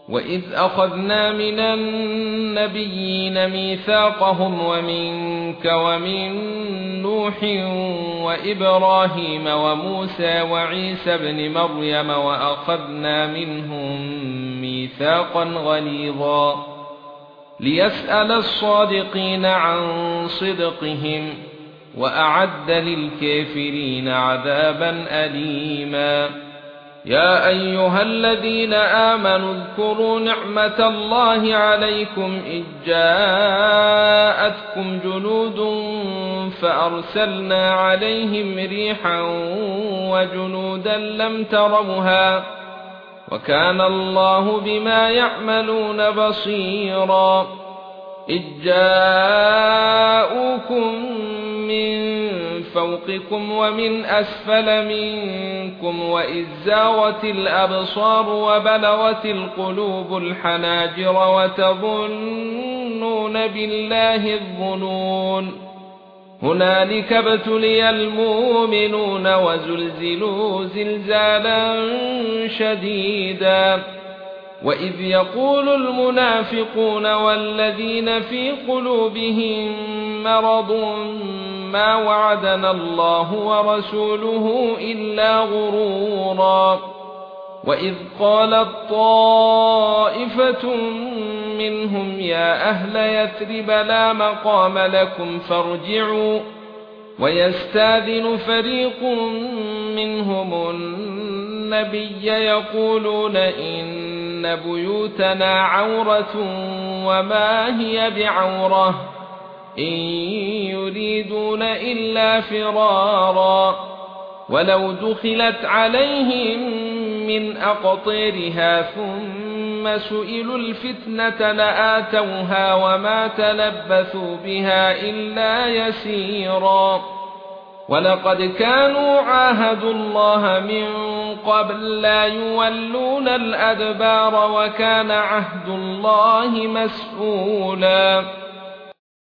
وَإِذْ أَخَذْنَا مِنَ النَّبِيِّينَ مِيثَاقَهُمْ وَمِنكَ وَمِن نُوحٍ وَإِبْرَاهِيمَ وَمُوسَى وَعِيسَى ابْنِ مَرْيَمَ وَأَخَذْنَا مِنْهُم مِيثَاقًا غَلِيظًا لِيَسْأَلَ الصَّادِقِينَ عَن صِدْقِهِمْ وَأَعَدَّ لِلْكَافِرِينَ عَذَابًا أَلِيمًا. يا ايها الذين امنوا اذكروا نعمة الله عليكم اذ جاءتكم جنود فارسلنا عليهم ريحا وجنودا لم تروها وكان الله بما يعملون بصيرا. اذ جاءوكم من فوقكم ومن أسفل منكم وإذ زاغت الأبصار وبلغت القلوب الحناجر وتظنون بالله الظنون. هنالك ابتلي المؤمنون وزلزلوا زلزالا شديدا. وإذ يقول المنافقون والذين في قلوبهم مرض ما وعدنا الله ورسوله إلا غرورا. وإذ قالت طائفة منهم يا أهل يثرب لا مقام لكم فارجعوا ويستاذن فريق منهم النبي يقولون إن بيوتنا عورة وما هي بعورة إن يريدون إلا فرارا ولو دخلت عليهم من أقطارها ثم سئلوا الفتنة لآتوها وما تلبثوا بها إلا يسيرا. ولقد كانوا عاهدوا الله من قبل لا يولون الأدبار وكان عهد الله مسؤولا.